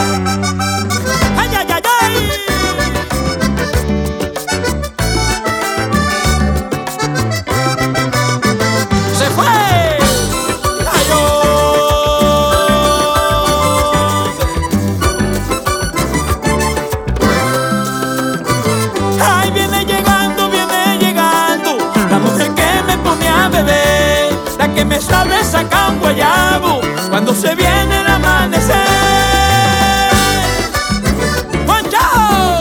Ay, ay, ay, ay. Se fue. Ay, ay, viene llegando la mujer que me pone a beber, la que me sabe sacar un guayabo cuando se viene el amanecer. ¡Ponchao!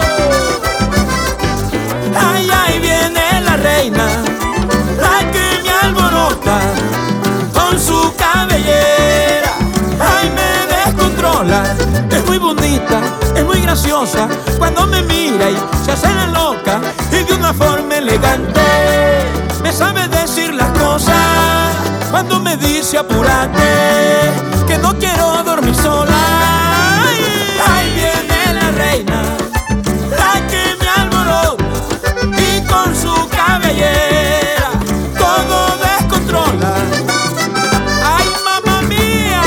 Ay, ay, viene la reina, la que me alborota con su cabellera. Ay, me descontrola, es muy bonita, es muy graciosa cuando me mira y se hace la loca, y de una forma elegante me sabe decir las cosas cuando me dice apúrate, que no quiero dormir sola. Ay, ay, viene la reina, la que me alborota y con su cabellera todo descontrola. Ay, mamá mía.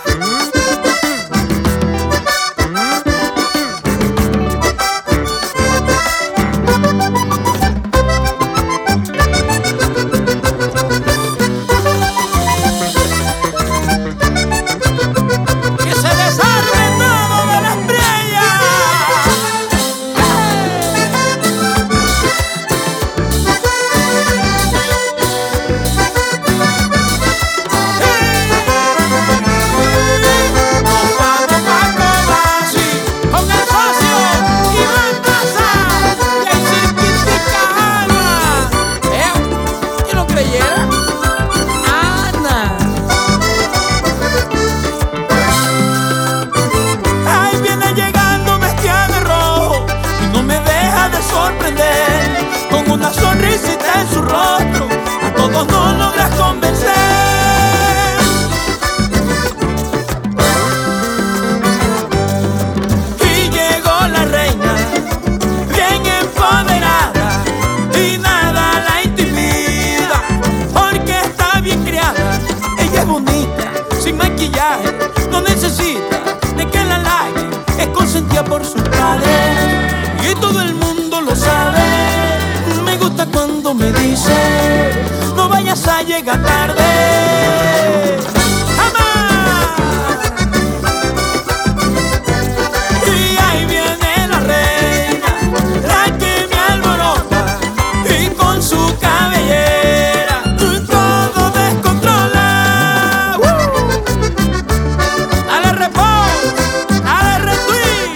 Que se desarme todo de la estrella. Nos vamos pa' Cobasi con el socio Iván Daza y el Chiquitica Ana. ¿Quién lo creyera? Ana. Ay, viene llegando vestida de rojo y no me deja de sorprender, con una sonrisita en su rostro a todos nos logras convencer. Y llegó la reina, bien empoderada, y nada la intimida, porque está bien criada. Ella es bonita, sin maquillaje, no necesita de que la halaguen, es consentida por sus padres y todo el mundo lo sabe. Me gusta cuando me dice no vayas a llegar tarde. ¡Jamás! Y ahí viene la reina, la que me alborota y con su cabellera todo descontrola. Dale reposo, dale retweet.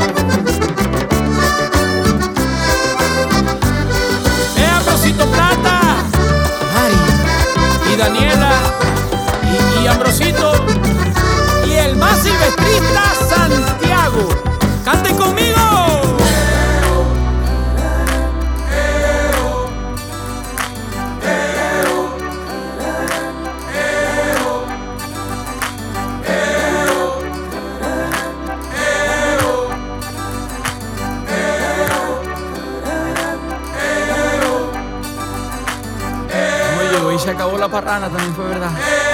Ambrosito Plata, Mari y Daniela y Ambrosito y el más silvestrista Santiago. ¡Canten conmigo! Oye, hoy se acabó la parrana, también fue verdad.